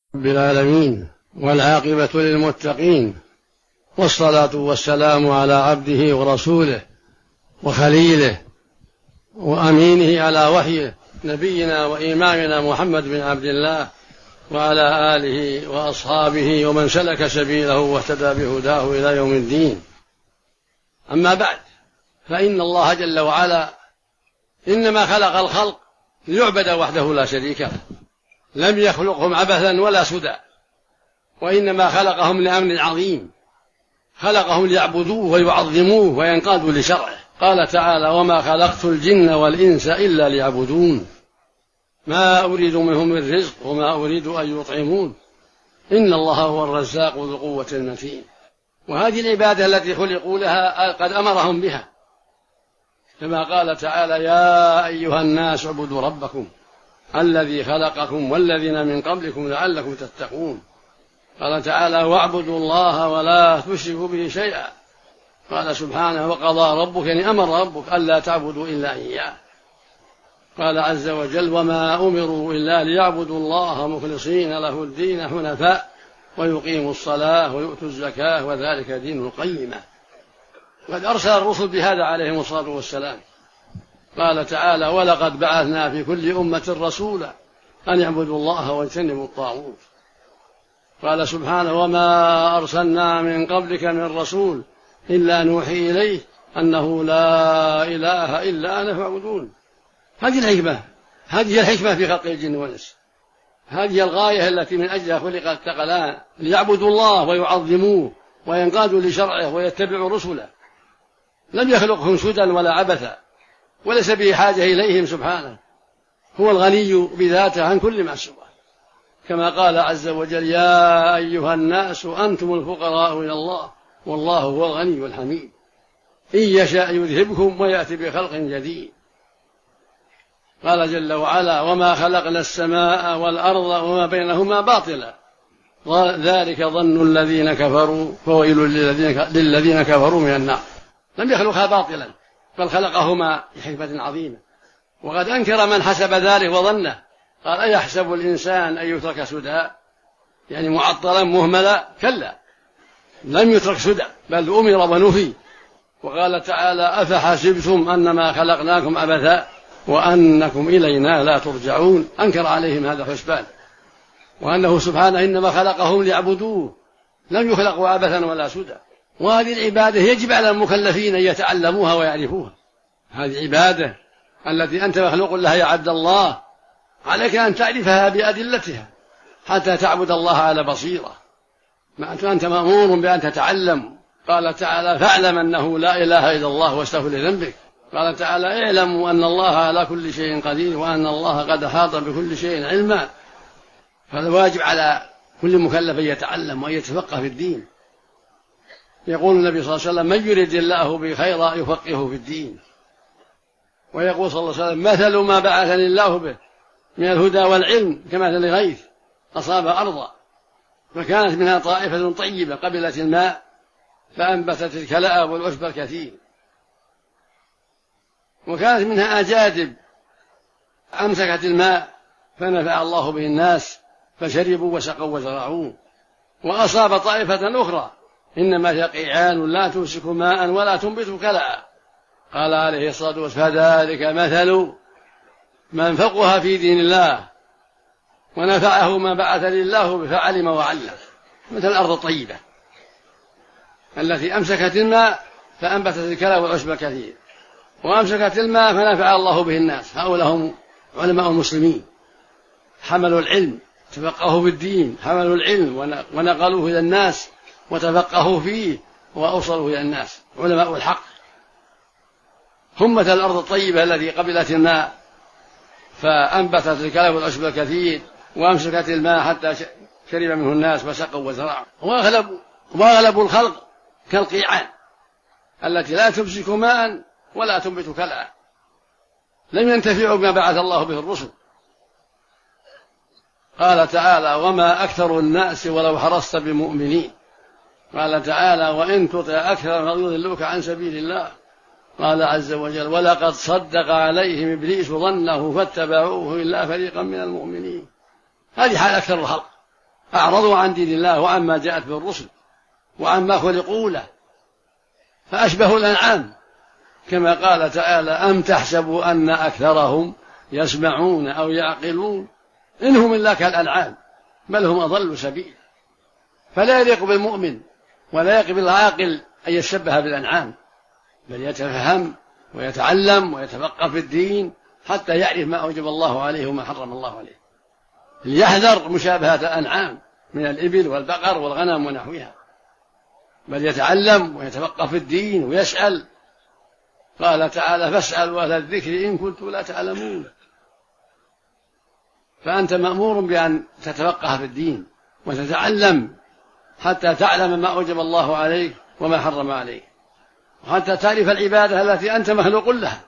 رب العالمين، والعاقبة للمتقين، والصلاة والسلام على عبده ورسوله وخليله وأمينه على وحيه نبينا وإمامنا محمد بن عبد الله وعلى آله وأصحابه ومن سلك سبيله واهتدى بهداه إلى يوم الدين. أما بعد، فإن الله جل وعلا إنما خلق الخلق ليعبد وحده لا شريك له، لم يخلقهم عبثا ولا سدى، وإنما خلقهم لأمر عظيم، خلقهم ليعبدوه ويعظموه وينقادوا لشرعه. قال تعالى: وما خلقت الجن والإنس إلا ليعبدون ما أريد منهم من رزق وما أريد أن يطعمون إن الله هو الرزاق ذو القوة المتين. وهذه العبادة التي خلقوا لها قد أمرهم بها، كما قال تعالى: يا أيها الناس اعبدوا ربكم الذي خلقكم والذين من قبلكم لعلكم تتقون. قال تعالى: واعبدوا الله ولا تشركوا به شيئا. قال سبحانه: وقضى ربك، يعني أمر ربك ألا تعبدوا إلا إياه. قال عز وجل: وما أمروا إلا ليعبدوا الله مخلصين له الدين حنفاء ويقيموا الصلاة ويؤتوا الزكاة وذلك دين القيمة. قد أرسل الرسل بهذا عليهم الصلاة والسلام. قال تعالى: ولقد بعثنا في كل أمة رسولا أن يعبدوا الله واجتنبوا الطاغوت. قال سبحانه: وما أرسلنا من قبلك من رسول إلا نوحي إليه أنه لا إله إلا أنا فاعبدون. هذه الحكمة، هذه الحكمة في خلق الجن والإنس، هذه الغاية التي من أجلها خلق الثقلان، ليعبدوا الله ويعظموه وينقادوا لشرعه ويتبعوا رسله. لم يخلقهم سدى ولا عبثا، وليس به حاجة إليهم سبحانه، هو الغني بذاته عن كل ما سواه، كما قال عز وجل: يا أيها الناس أنتم الفقراء إلى الله والله هو الغني الحميد إن يشاء يذهبكم ويأتي بخلق جديد. قال جل وعلا: وما خلقنا السماء والأرض وما بينهما باطلا ذلك ظن الذين كفروا فويل للذين كفروا من النار. لم يخلقها باطلا، بل خلقهما لحكمة عظيمة. وقد أنكر من حسب ذلك وظنه، قال: أيحسب الإنسان أن يترك سدى، يعني معطلا مهملا؟ كلا، لم يترك سدى بل أمر ونهي. وقال تعالى: أفحسبتم أنما خلقناكم عبثا وأنكم إلينا لا ترجعون. أنكر عليهم هذا الحسبان، وأنه سبحانه إنما خلقهم ليعبدوه، لم يخلقوا عبثا ولا سدى. وهذه العبادة يجب على المكلفين أن يتعلموها ويعرفوها. هذه عبادة التي أنت مخلوق لها يا عبد الله، عليك أن تعرفها بأدلتها حتى تعبد الله على بصيرة. ما أنت مأمور بأن تتعلم. قال تعالى: فاعلم أنه لا إله إلا الله واستغفر لذنبك. قال تعالى: اعلموا أن الله على كل شيء قدير وأن الله قد أحاط بكل شيء علما. فالواجب على كل مكلف أن يتعلم وأن يتفقه في الدين. يقول النبي صلى الله عليه وسلم: من يرد الله به خيرا يفقهه في الدين. ويقول صلى الله عليه وسلم: مثل ما بعثني الله به من الهدى والعلم كمثل غيث أصاب أرضا فكانت منها طائفة طيبة قبلت الماء فأنبتت الكلأ والعشب الكثير، وكانت منها أجادب أمسكت الماء فنفع الله به الناس فشربوا وسقوا وزرعوا. وأصاب طائفة أخرى إنما هي قيعان لا تمسك ماء ولا تنبت كلأ. قال عليه الصلاة والسلام: فذلك مثل من فقه في دين الله ونفعه ما بعث لله فعلم وعلم. مثل الأرض الطيبة التي أمسكت الماء فأنبتت الكلأ والعشب الكثير، وأمسكت الماء فنفع الله به الناس. هؤلاء هم علماء المسلمين، حملوا العلم، تفقهوا في الدين، حملوا العلم ونقلوه إلى الناس وتفقهوا فيه وأوصلوا إلى الناس، علماء الحق. هم مثل الأرض الطيبة التي قبلت الماء فأنبتت الكلأ والعشب الكثير وأمسكت الماء حتى شرب منه الناس وسقوا وزرعوا. وأغلب الخلق كالقيعان التي لا تمسك ماء ولا تنبت كلأ، لم ينتفعوا بما بعث الله به الرسل. قال تعالى: وما أكثر الناس ولو حرصت بمؤمنين. قال تعالى: وإن تطع أكثر فيضلوك عن سبيل الله. قال عز وجل: ولقد صدق عليهم إبليس ظنه فاتبعوه إلا فريقا من المؤمنين. هذه حال أكثر الخلق، أعرضوا عن دين الله وعما جاءت به الرسل وعما خلقوا له، فأشبهوا الأنعام، كما قال تعالى: أم تحسبوا أن أكثرهم يسمعون أو يعقلون إن هم إلا كالأنعام بل هم أضل سبيل. فلا يليق بالمؤمن ولا يليق بالعاقل أن يشبه بالأنعام، بل يتفهم ويتعلم ويتفقه في الدين حتى يعرف ما أوجب الله عليه وما حرم الله عليه، ليحذر مشابهة الأنعام من الإبل والبقر والغنم ونحوها، بل يتعلم ويتفقه في الدين ويسأل. قال تعالى: فاسألوا أهل الذكر إن كنتم لا تعلمون. فأنت مأمور بأن تتفقه في الدين وتتعلم حتى تعلم ما أوجب الله عليك وما حرم عليك، وحتى تعرف العبادة التي أنت مخلوق لها.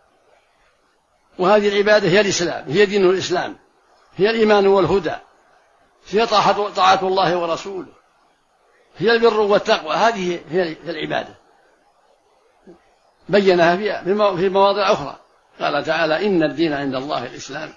وهذه العبادة هي الإسلام، هي دين الإسلام، هي الإيمان والهدى، هي طاعة الله ورسوله، هي البر والتقوى. هذه هي العبادة، بينها في مواضع أخرى. قال تعالى: إن الدين عند الله الإسلام.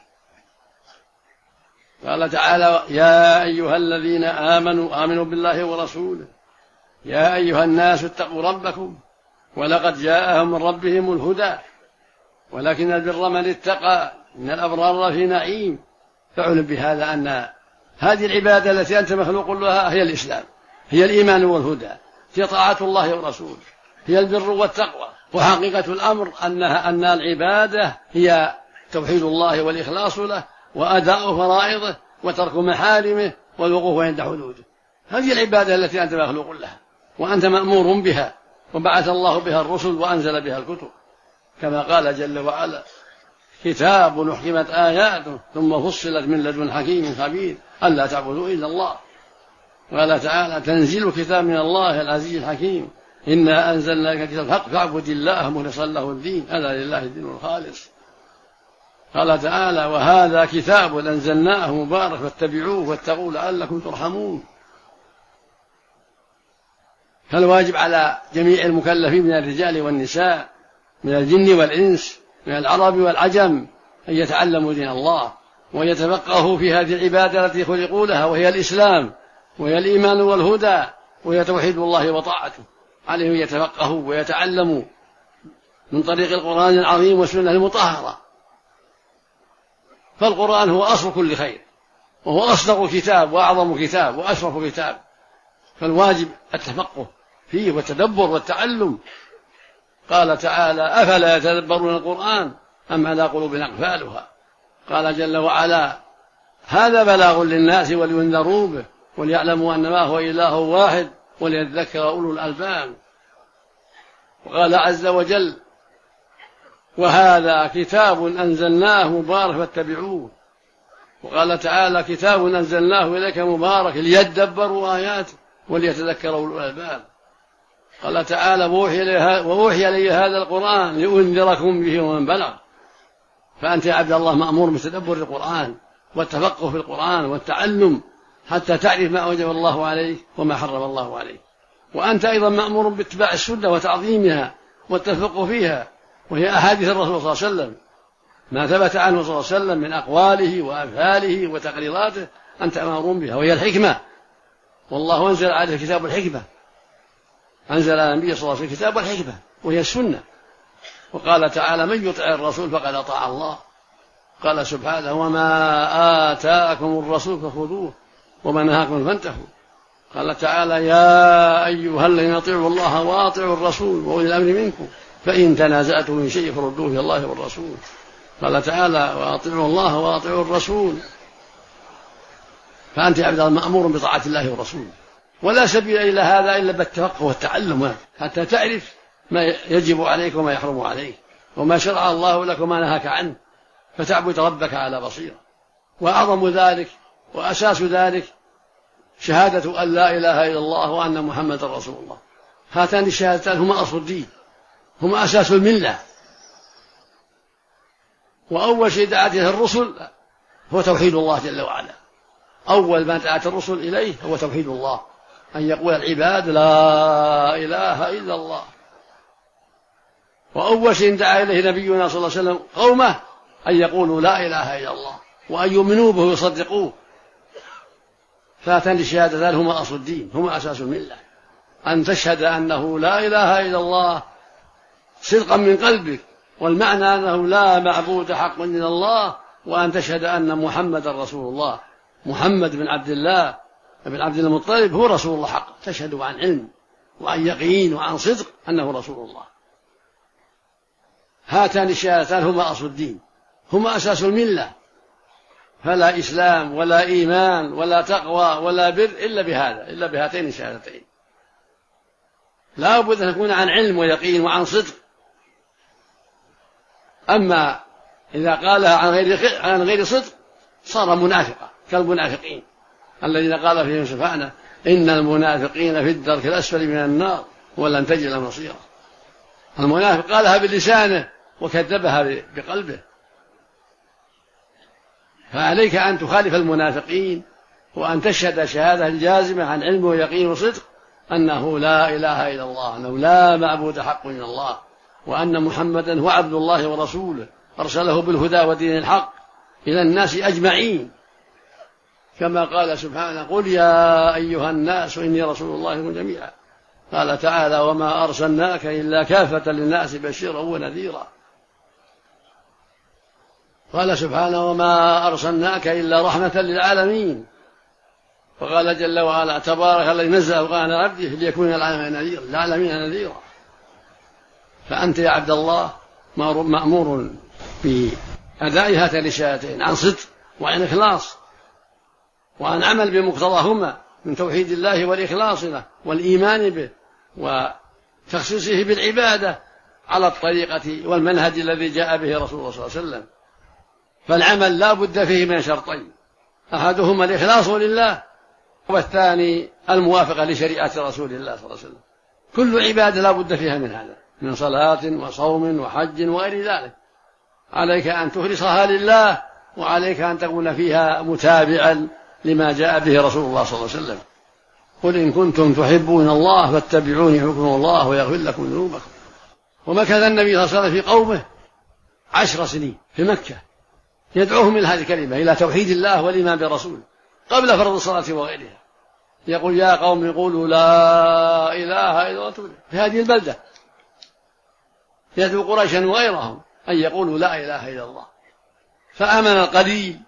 قال تعالى: يا أيها الذين آمنوا بالله ورسوله يا أيها الناس اتقوا ربكم ولقد جاءهم من ربهم الهدى ولكن البر من اتقى إن الأبرار في نعيم. فاعلم بهذا أن هذه العبادة التي أنت مخلوق لها هي الإسلام، هي الإيمان والهدى، هي طاعة الله ورسوله، هي البر والتقوى. وحقيقة الأمر أن العبادة هي توحيد الله والإخلاص له وأداء فرائضه وترك محارمه والوقوف عند حدوده. هذه العبادة التي أنت مخلوق لها وأنت مأمور بها، وبعث الله بها الرسل وأنزل بها الكتب، كما قال جل وعلا: كتاب أحكمت آياته ثم فصلت من لدن حكيم خبير ألا تعبدوا إلا الله. قال تعالى: تنزيل كتاب من الله العزيز الحكيم إنا أنزلنا إليك كتاب الحق فاعبد الله مخلصا له الدين ألا لله الدين الخالص. قال تعالى: وهذا كتاب أنزلناه مبارك فاتبعوه واتقوا لعلكم ترحمون. فالواجب على جميع المكلفين من الرجال والنساء من الجن والإنس من العرب والعجم أن يتعلموا دين الله ويتفقهوا في هذه العبادة التي خلقوا لها، وهي الإسلام وهي الإيمان والهدى وهي توحيد الله وطاعته. عليهم يتفقهوا ويتعلموا من طريق القرآن العظيم والسنة المطهرة. فالقرآن هو أصل كل خير، وهو أصدق كتاب وأعظم كتاب وأشرف كتاب، فالواجب التفقه فيه والتدبر والتعلم. قال تعالى: أفلا يتدبرون القرآن أم على قلوب أقفالها. قال جل وعلا: هذا بلاغ للناس ولينذروا به وليعلموا أنما هو إله واحد وليذكر أولو الألباب. وقال عز وجل: وهذا كتاب أنزلناه مبارك فاتبعوه. وقال تعالى: كتاب أنزلناه إليك مبارك ليدبروا آياته وليتذكر أولو الألباب. قال تعالى: وأوحي إلي هذا القرآن لأنذركم به ومن بلغ. فأنت يا عبد الله مأمور بتدبر القرآن والتفقه في القرآن والتعلم حتى تعرف ما أوجب الله عليك وما حرم الله عليك. وأنت أيضا مأمور باتباع السنة وتعظيمها والتفقه فيها، وهي أحاديث الرسول صلى الله عليه وسلم، ما ثبت عنه صلى الله عليه وسلم من أقواله وأفعاله وتقريراته أنت مأمور بها، وهي الحكمة. والله أنزل عليه كتاب الحكمة، أنزل على النبي صلى الله عليه وسلم كتاب الحكمة وهي السنة. وقال تعالى: من يطع الرسول فقد أطاع الله. قال سبحانه: وما آتاكم الرسول فخذوه وما نهاكم فانتهوا. قال تعالى: يا أيها الذين اطيعوا الله وأطيعوا الرسول وأولي الأمر منكم فإن تنازعتم من شيء فردوه إلى الله والرسول. قال تعالى: وأطيعوا الله وأطيعوا الرسول. فأنت يا عبد الله مأمور بطاعة الله ورسوله، ولا سبيل إلى هذا إلا بالتفقه والتعلم حتى تعرف ما يجب عليك وما يحرم عليك وما شرع الله لك وما نهاك عنه، فتعبد ربك على بصيرة. وأعظم ذلك وأساس ذلك شهادة أن لا إله إلا الله وأن محمد رسول الله. هاتان الشهادتان هما أصل الدين، هما أساس الملة. وأول شيء دعت إليه الرسل هو توحيد الله جل وعلا. أول ما دعت الرسل إليه هو توحيد الله، أن يقول العباد لا إله إلا الله. وأول شيء دعا إليه نبينا صلى الله عليه وسلم قومه أن يقولوا لا إله إلا الله وأن يؤمنوا به ويصدقوه. فهاتان الشهادتان هما أصل الدين، هما أساس الملة. أن تشهد أنه لا إله إلا الله صدقا من قلبك، والمعنى أنه لا معبود حق إلا الله، وأن تشهد أن محمد رسول الله، محمد بن عبد الله بن عبد المطلب هو رسول الله حق، تشهد عن علم وعن يقين وعن صدق أنه رسول الله. هاتان الشهادتان هما أصل الدين، هما أساس الملة، فلا إسلام ولا إيمان ولا تقوى ولا بر إلا بهذا، إلا بهاتين الشهادتين. لا بد أن تكون عن علم ويقين وعن صدق. أما إذا قالها عن غير صدق صار منافقا كالمنافقين الذين قال فيهم سبحانه: إن المنافقين في الدرك الأسفل من النار ولن تجد مصيرا. المنافق قالها بلسانه وكذبها بقلبه. فعليك أن تخالف المنافقين وأن تشهد شهادة جازمة عن علم ويقين وصدق أنه لا إله إلا الله، أنه لا معبود حق إلا الله، وأن محمدا هو عبد الله ورسوله أرسله بالهدى ودين الحق إلى الناس أجمعين، كما قال سبحانه: قل يا أيها الناس إني رسول الله إليكم جميعا. قال تعالى: وما أرسلناك إلا كافة للناس بشيرا ونذيرا. قال سبحانه: وما أرسلناك إلا رحمة للعالمين. وقال جل وعلا: تبارك الذي نزل القرآن على عبده ليكون للعالمين نذيرا. فأنت يا عبد الله مأمور بأداء هاتين الشهادتين عن صدق وعن إخلاص، وعن عمل بمقتضاهما من توحيد الله والإخلاص له والإيمان به وتخصيصه بالعبادة على الطريقة والمنهج الذي جاء به رسول الله صلى الله عليه وسلم. فالعمل لا بد فيه من شرطين: أحدهما الإخلاص لله، والثاني الموافقة لشريعة رسول الله صلى الله عليه وسلم. كل عبادة لا بد فيها من هذا، من صلاة وصوم وحج وغير ذلك. عليك أن تخلصها لله، وعليك أن تكون فيها متابعا لما جاء به رسول الله صلى الله عليه وسلم. قل إن كنتم تحبون الله فاتبعوني يحببكم الله ويغفر لكم ذنوبكم. ومكث النبي صلى الله عليه وسلم في قومه 10 سنين في مكة يدعوهم إلى هذه الكلمة، إلى توحيد الله والإيمان برسوله، قبل فرض الصلاة وغيرها. يقول: يا قوم قولوا لا إله إلا الله في هذه البلدة. يدعو قريشا وغيرهم أن يقولوا لا إله إلا الله. فآمن القليل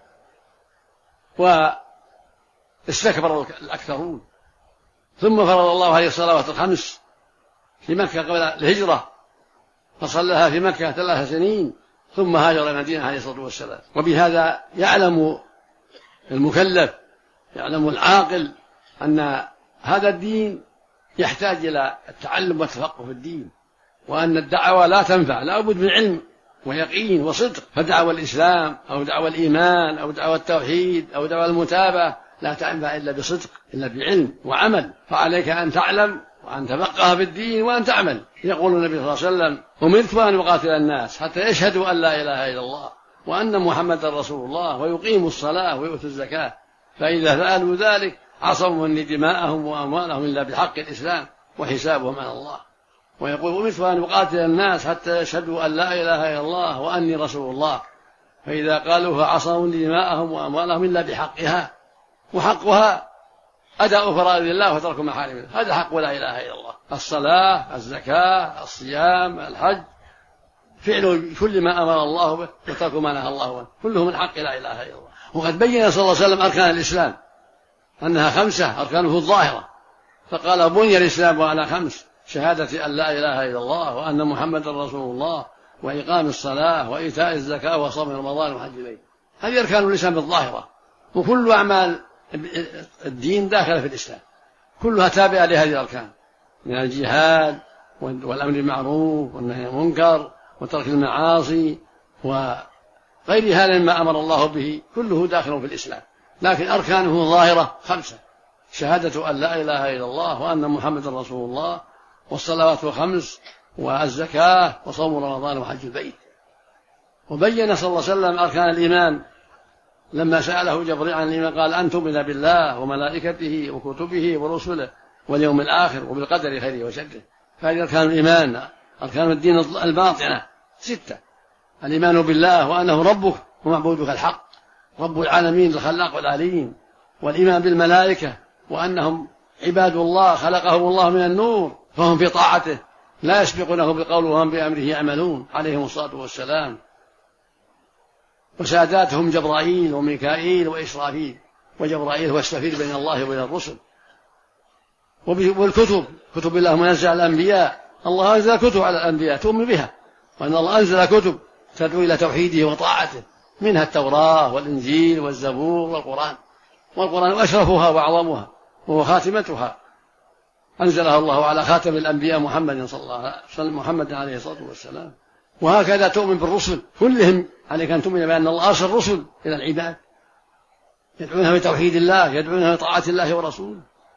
واستكبر الأكثرون. ثم فرض الله عليه الصلوات الخمس في مكة قبل الهجرة، فصلىها في مكة 3 سنين، ثم هاجر إلى المدينة عليه الصلاة والسلام. وبهذا يعلم المكلف، يعلم العاقل، أن هذا الدين يحتاج إلى التعلم والتفقه في الدين، وأن الدعوة لا تنفع، لا بد من علم ويقين وصدق. فدعوى الإسلام أو دعوى الإيمان أو دعوى التوحيد أو دعوى المتابعة لا تنفع إلا بصدق، إلا بعلم وعمل. فعليك أن تعلم وأن تفقه في الدين وأن تعمل. يقول النبي صلى الله عليه وسلم: أمرت أن أقاتل الناس حتى يشهدوا أن لا إله إلا الله وأن محمدا رسول الله ويقيموا الصلاة ويؤتوا الزكاة، فإذا فعلوا ذلك عصموا مني دماءهم وأموالهم إلا بحق الإسلام وحسابهم على الله. ويقول: أمرت أن أقاتل الناس حتى يشهدوا أن لا إله إلا الله وأني رسول الله، فإذا قالوها عصموا دماءهم وأموالهم إلا بحقها، وحقها أداء فرائض الله وترك محارمه. هذا حق لا إله إلا الله: الصلاة، الزكاة، الصيام، الحج، فعل كل ما أمر الله به وترك ما نهى الله عنه، كله من حق لا إله إلا الله. وقد بين صلى الله عليه وسلم أركان الإسلام أنها 5 أركانه الظاهرة، فقال: بني الإسلام على 5: شهادة أن لا إله إلا الله وأن محمدا رسول الله وإقام الصلاة وإيتاء الزكاة وصوم رمضان وحج البيت. هذه أركان الإسلام الظاهرة، وكل أعمال الدين داخلة في الإسلام، كلها تابعة لهذه الأركان، من الجهاد والأمر بالمعروف والنهي عن المنكر وترك المعاصي وغير هذا مما أمر الله به، كله داخل في الإسلام. لكن أركانه ظاهرة 5: شهادة أن لا إله إلا الله وأن محمدا رسول الله والصلوات 5 والزكاة وصوم رمضان وحج البيت. وبين صلى الله عليه وسلم أركان الإيمان لما سأله جبريل عن الإيمان، قال: أن تؤمن بالله وملائكته وكتبه ورسله واليوم الآخر وبالقدر خيره وشره. فهذه أركان الإيمان، أركان الدين الباطنة 6: الإيمان بالله وأنه ربك ومعبودك الحق، رب العالمين الخلاق والعليم، والإيمان بالملائكة وأنهم عباد الله خلقهم الله من النور فهم في طاعته لا يسبقونه بالقول وهم بأمره يعملون عليهم الصلاة والسلام. وساداتهم جبرائيل وميكائيل وإسرافيل، وجبرائيل هو السفير بين الله وبين الرسل. والكتب كتب الله منزل على الأنبياء، الله أنزل كتب على الأنبياء تؤمن بها، وأن الله أنزل كتب تدعو إلى توحيده وطاعته، منها التوراة والإنجيل والزبور والقرآن أشرفها وأعظمها وهو خاتمتها، أنزلها الله على خاتم الأنبياء محمد صلى الله عليه وسلم، محمد عليه الصلاة والسلام. وهكذا تؤمن بالرسل كلهم، عليك أن تؤمن بأن الله أرسل الرسل إلى العباد يدعونها بتوحيد الله، يدعونها بطاعة الله ورسوله.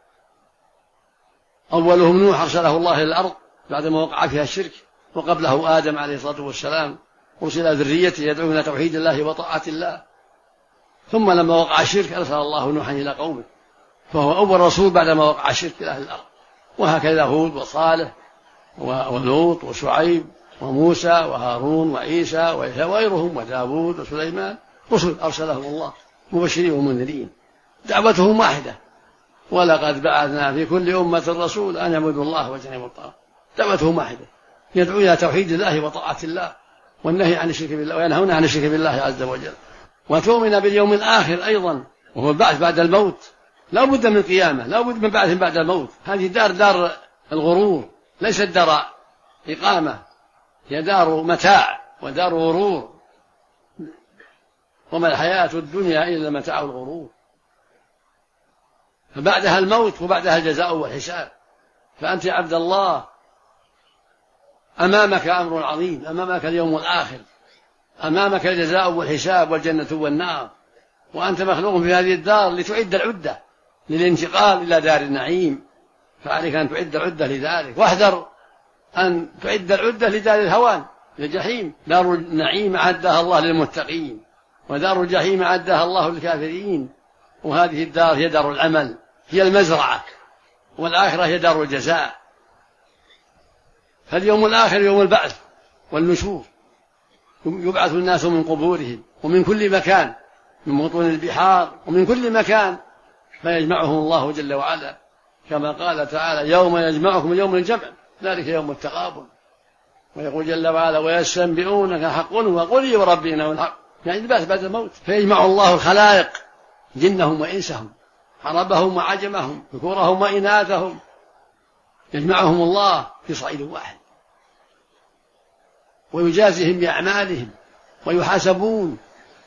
أولهم نوح أرسله الله إلى الأرض بعدما وقع فيها الشرك، وقبله آدم عليه الصلاة والسلام أرسل ذريته يدعون إلى توحيد الله وطاعة الله. ثم لما وقع الشرك أرسل الله نوحا إلى قومه، فهو أول رسول بعدما وقع الشرك إلى أهل الأرض. وهكذا هود وصالح ولوط وشعيب وموسى وهارون وعيسى وغيرهم وداود وسليمان، رسل أرسلهم الله مبشرين ومنذرين، دعوتهم واحدة. ولقد بعثنا في كل أمة رسول أن يعبدوا الله واجتنبوا الطاغوت، دعوتهم واحدة، يدعو إلى توحيد الله وطاعة الله والنهي عن الشرك بالله، وينهون عن الشرك بالله عز وجل. وتؤمن باليوم الآخر أيضا وهو البعث بعد الموت، لا بد من قيامة، لا بد من بعث بعد الموت. هذه دار الغرور، ليست دار إقامة، هي دار متاع ودار غرور، وما الحياة الدنيا إلا متاع الغرور. فبعدها الموت وبعدها الجزاء والحساب. فأنت يا عبد الله أمامك أمر عظيم، أمامك اليوم الآخر، أمامك الجزاء والحساب والجنة والنار، وأنت مخلوق في هذه الدار لتعد العدة للانتقال إلى دار النعيم، فعليك أن تعد العدة لذلك. واحذر أن تعد العدة لدار الهوان للجحيم. دار النعيم أعدها الله للمتقين، ودار الجحيم أعدها الله للكافرين. وهذه الدار هي دار العمل، هي المزرعة، والآخرة هي دار الجزاء. فاليوم الآخر يوم البعث والنشور، يبعث الناس من قبورهم ومن كل مكان، من بطون البحار ومن كل مكان، فيجمعهم الله جل وعلا كما قال تعالى: يوم يجمعكم يوم الجمع ذلك يوم التغابن. ويقول جل وعلا: ويستنبئونك حق وقل وربي إنه الحق، يعني البعث بعد الموت. فيجمع الله الخلائق جنهم وإنسهم، عربهم وعجمهم، ذكورهم وإناثهم، يجمعهم الله في صعيد واحد ويجازيهم بأعمالهم ويحاسبون.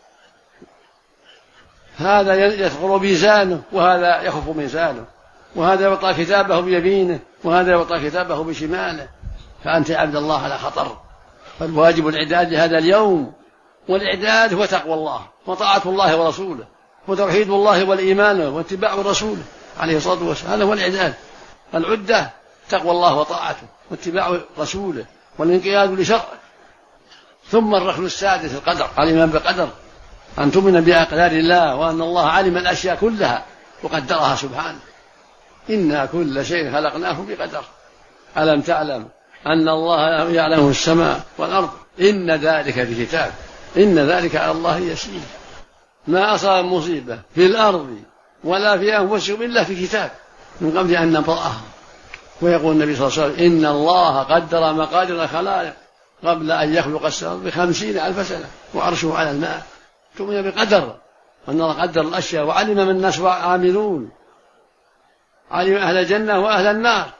هذا يثقل ميزانه وهذا يخف ميزانه، وهذا يعطى كتابه بيمينه وهذا يعطى كتابه بشماله. فأنت يا عبد الله على خطر، فالواجب الإعداد لهذا اليوم، والإعداد هو تقوى الله وطاعة الله ورسوله وتوحيد الله والإيمان واتباع رسوله عليه الصلاة والسلام. هذا هو الإعداد. العدة تقوى الله وطاعته واتباع رسوله والانقياد لشرعه. ثم الركن السادس القدر، الإيمان بالقدر، أن تؤمن بأقدار الله، وأن الله علم الأشياء كلها وقدرها سبحانه. إنا كل شيء خلقناه بقدر. ألم تعلم أن الله يعلم السماء والأرض، إن ذلك في كتاب، إن ذلك على الله يسير. ما أصاب مصيبة في الأرض ولا في أنفسكم إلا في كتاب من قبل أن نبرأها. ويقول النبي صلى الله عليه وسلم: إن الله قدر مقادير الخلائق قبل أن يخلق السماء ب50,000 سنة وعرشه على الماء. تؤمن بقدر، أن الله قدر الأشياء وعلم من الناس عاملون، علم أهل الجنة وأهل النار.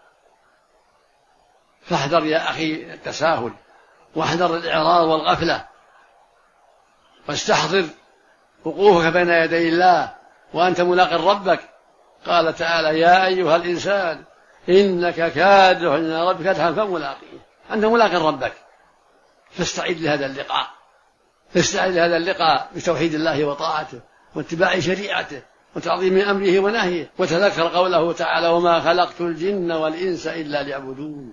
فاحذر يا أخي التساهل، واحذر الإعراض والغفلة، واستحضر وقوفك بين يدي الله وأنت ملاق ربك. قال تعالى: يا أيها الإنسان إنك كادح إلى ربك كدحا فملاقيه. أنت ملاق ربك، فاستعد لهذا اللقاء، فاستعد لهذا اللقاء بتوحيد الله وطاعته واتباع شريعته وتعظيم أمره ونهيه. وتذكر قوله تعالى: وما خلقت الجن والإنس إلا ليعبدون.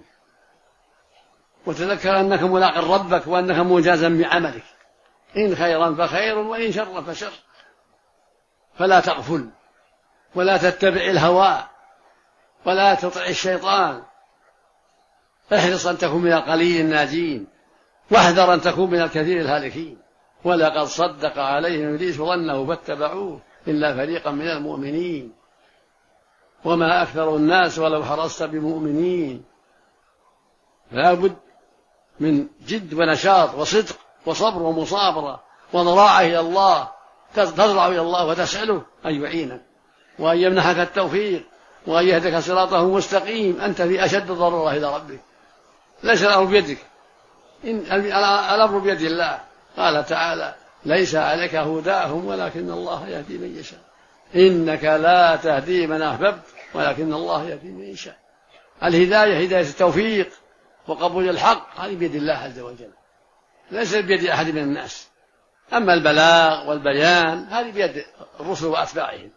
وتذكر أنك ملاق ربك وأنك مجازا بعملك، إن خيرا فخير وإن شرا فشر. فلا تغفل ولا تتبع الهوى ولا تطع الشيطان. احرص أن تكون من القليل الناجين، واحذر أن تكون من الكثير الهالكين. ولقد صدق عليهم إبليس ظنه فاتبعوه إلا فريقا من المؤمنين وما أكثر الناس ولو حرصت بمؤمنين. فلا بد من جد ونشاط وصدق وصبر ومصابرة وضراعة إلى الله، تضرع إلى الله وتسأله أن يعينك وأن يمنحك التوفيق وأن يهدك صراطه مستقيم. أنت في أشد الضرورة إلى ربك، ليس الأمر بيدك، الأمر بيد الله. قال تعالى: ليس عليك هداهم ولكن الله يهدي من يشاء، إنك لا تهدي من أحببت ولكن الله يهدي من يشاء. الهداية هداية التوفيق وقبول الحق هذه بيد الله عز وجل، ليس بيد أحد من الناس. أما البلاغ والبيان هذه بيد الرسل وأتباعهم.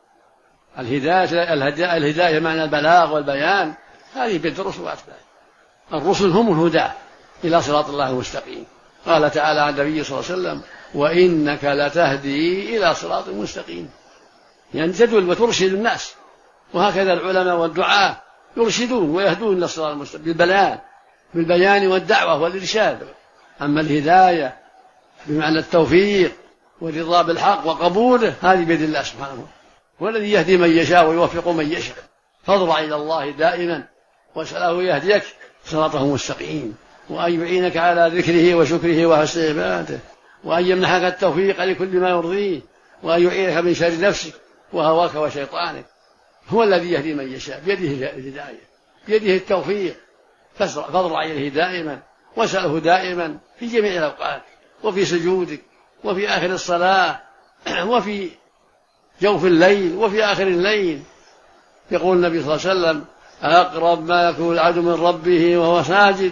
الهداية معنى البلاغ والبيان هذه بيد الرسل وأتباعهم. الرسل هم الهداة إلى صراط الله المستقيم. قال تعالى عن النبي صلى الله عليه وسلم: وإنك لتهدي إلى صراط مستقيم، يعني تدل وترشد الناس. وهكذا العلماء والدعاة يرشدون ويهدون إلى الصراط المستقيم بالبيان والدعوة والإرشاد. أما الهداية بمعنى التوفيق والرضا بالحق وقبوله هذه بيد الله سبحانه وتعالى، والذي يهدي من يشاء ويوفق من يشاء. فاضرع إلى الله دائما واسأله يهديك صراطه مستقيم، وأن يعينك على ذكره وشكره وحسن عبادته، وأن يمنحك التوفيق لكل ما يرضيه، وأن يعينك من شر نفسك وهواك وشيطانك. هو الذي يهدي من يشاء، بيده الهداية، بيده التوفيق. فاضرع إليه دائما واسأله دائما في جميع الأوقات، وفي سجودك وفي آخر الصلاة وفي جوف الليل وفي آخر الليل. يقول النبي صلى الله عليه وسلم: أقرب ما يكون العبد من ربه وهو ساجد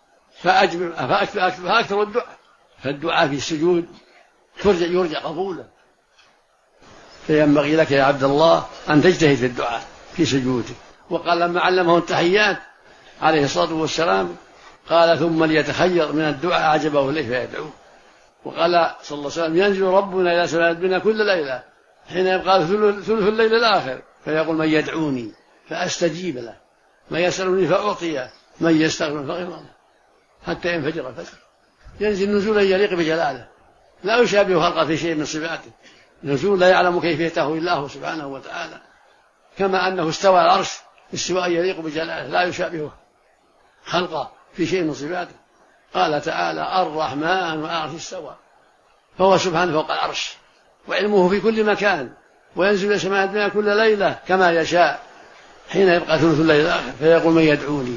فأكثر الدعاء. فالدعاء في السجود يرجع قبوله. فينبغي لك يا عبد الله أن تجتهد في الدعاء في سجودك. وقال لما علمه التحيات عليه الصلاة والسلام قال: ثم ليتخير من الدعاء أعجبه إليه فيدعوه. وقال صلى الله عليه وسلم: ينزل ربنا إلى سماء الدنيا كل ليلة حين يبقى ثلث الليل الآخر فيقول: من يدعوني فأستجيب له، من يسألني فأعطيه، من يستغفر فأغفر له، حتى ينفجر الفجر. ينزل نزولا يليق بجلاله، لا يشابه خلقه في شيء من صفاته، نزول لا يعلم كيفيته إلا هو سبحانه وتعالى. كما أنه استوى على العرش استواء يليق بجلاله لا يشابهه خلقه في شيء من صفاته. قال تعالى: الرحمن على العرش استوى، فهو سبحانه فوق العرش وعلمه في كل مكان، وينزل إلى سماء الدنيا كل ليلة كما يشاء حين يبقى ثلث الليل الآخر فيقول: من يدعوني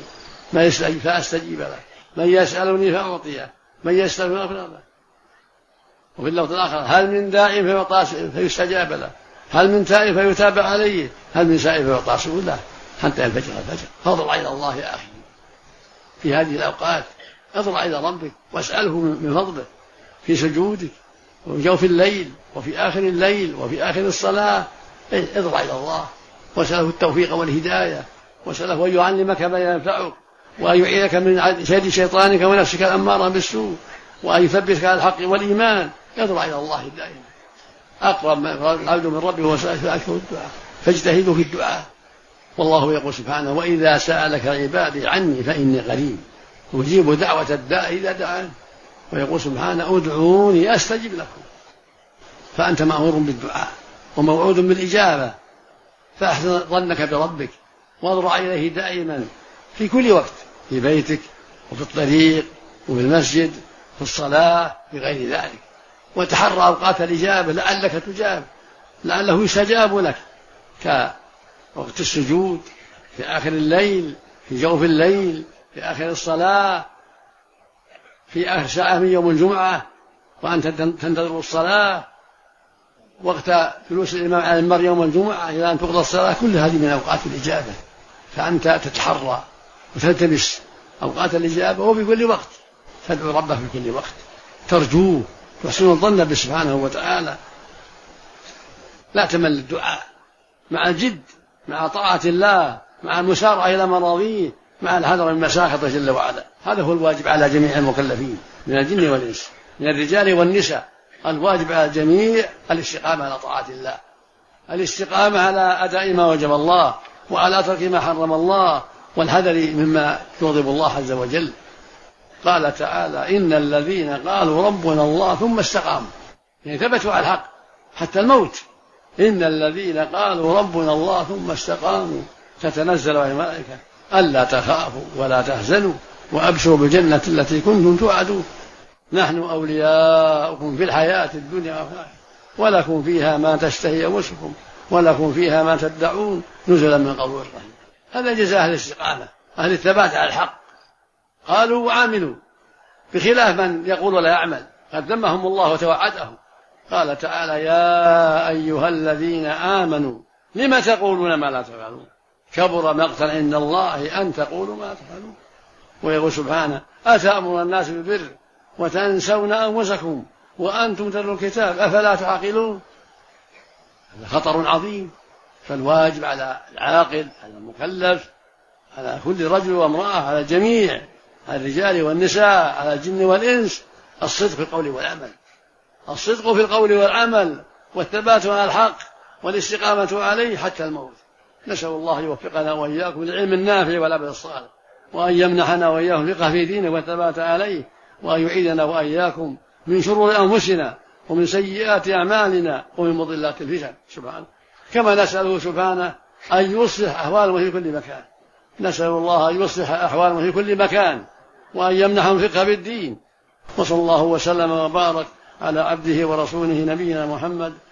فأستجيب له، من يسألني فأعطيه، من يستغفر فأغفر له. وفي اللفظ الآخر: هل من داع فيستجاب له، هل من تائب فيتاب عليه، هل من سائل فيعطى سؤله، حتى ينفجر الفجر. فاضرع إلى الله يا أخي في هذه الأوقات، اضرع إلى ربك واسأله من فضله في سجودك وفي جوف الليل وفي آخر الليل وفي آخر الصلاة. اضرع إلى الله واسأله التوفيق والهداية، واسأله أن يعلمك ما ينفعك، وأن يعينك من شر شيطانك ونفسك الأمارة بالسوء، وأن يثبتك على الحق والإيمان. اضرع إلى الله دائما. أقرب ما يقرب العبد من ربه وسأله فأكثر الدعاء، فاجتهدوا في الدعاء. والله يقول سبحانه: وإذا سألك عبادي عني فإني قريب أجيب دعوة الداع إذا دعان. ويقول سبحانه: ادعوني أستجب لكم. فأنت مأمور بالدعاء وموعود بالإجابة، فأحسن ظنك بربك واضرع إليه دائما في كل وقت، في بيتك وفي الطريق وفي المسجد في الصلاة في غير ذلك، وتحرى أوقات الإجابة لعلك تجاب، لعله يستجاب لك، كوقت السجود في آخر الليل، في جوف الليل، في آخر الصلاة، في آخر ساعة من يوم الجمعة وأنت تنتظر الصلاة، وقت جلوس الإمام على المنبر يوم الجمعة إلى أن تقضى الصلاة. كل هذه من أوقات الإجابة، فأنت تتحرى وتلتمس أوقات الإجابة، وفي كل وقت تدعو ربك في كل وقت، ترجوه، تحسن الظن به سبحانه وتعالى. لا تمل الدعاء، مع الجد، مع طاعة الله، مع المسارعة إلى مراضيه، مع الحذر من مساخطه جل وعلا. هذا هو الواجب على جميع المكلفين من الجن والإنس، من الرجال والنساء. الواجب على الجميع الاستقامة على طاعة الله، الاستقامة على أداء ما وجب الله، وعلى ترك ما حرم الله، والحذر مما يغضب الله عز وجل. قال تعالى: إن الذين قالوا ربنا الله ثم استقاموا، يعني ثبتوا على الحق حتى الموت، إن الذين قالوا ربنا الله ثم استقاموا تتنزل عليهم الملائكة ألا تخافوا ولا تحزنوا وأبشروا بالجنة التي كنتم توعدون نحن أولياؤكم في الحياة الدنيا والآخرة ولكم فيها ما تشتهي أنفسكم ولكم فيها ما تدعون نزلا من غفور رحيم. هذا جزاء أهل الاستقامة أهل الثبات على الحق قالوا وعملوا بخلاف من يقول ولا يعمل قد ذمهم الله وتوعدهم. قال تعالى يا أيها الذين آمنوا لم تقولون ما لا تفعلون كبر مقتا عند الله أن تقولوا ما تفعلون. ويقول سبحانه أتأمرون الناس بالبر وتنسون أنفسكم وأنتم تتلون الكتاب أفلا تعقلون. هذا خطر عظيم. فالواجب على العاقل على المكلف على كل رجل وامرأة على الجميع على الرجال والنساء على الجن والإنس الصدق في القول والعمل الصدق في القول والعمل والثبات على الحق والاستقامة عليه حتى الموت. نسأل الله يوفقنا وإياكم للعلم النافع والعمل الصالح وأن يمنحنا وإياكم الفقه في دينه والثبات عليه وأن يعيذنا وإياكم من شرور أنفسنا ومن سيئات أعمالنا ومن مضلات الفتن سبحانه. كما نسأله سبحانه أن يصلح أحوالهم في كل مكان. نسأل الله أن يصلح أحوالهم في كل مكان وأن يمنحهم الفقه بالدين. وصلى الله وسلم وبارك على عبده ورسوله نبينا محمد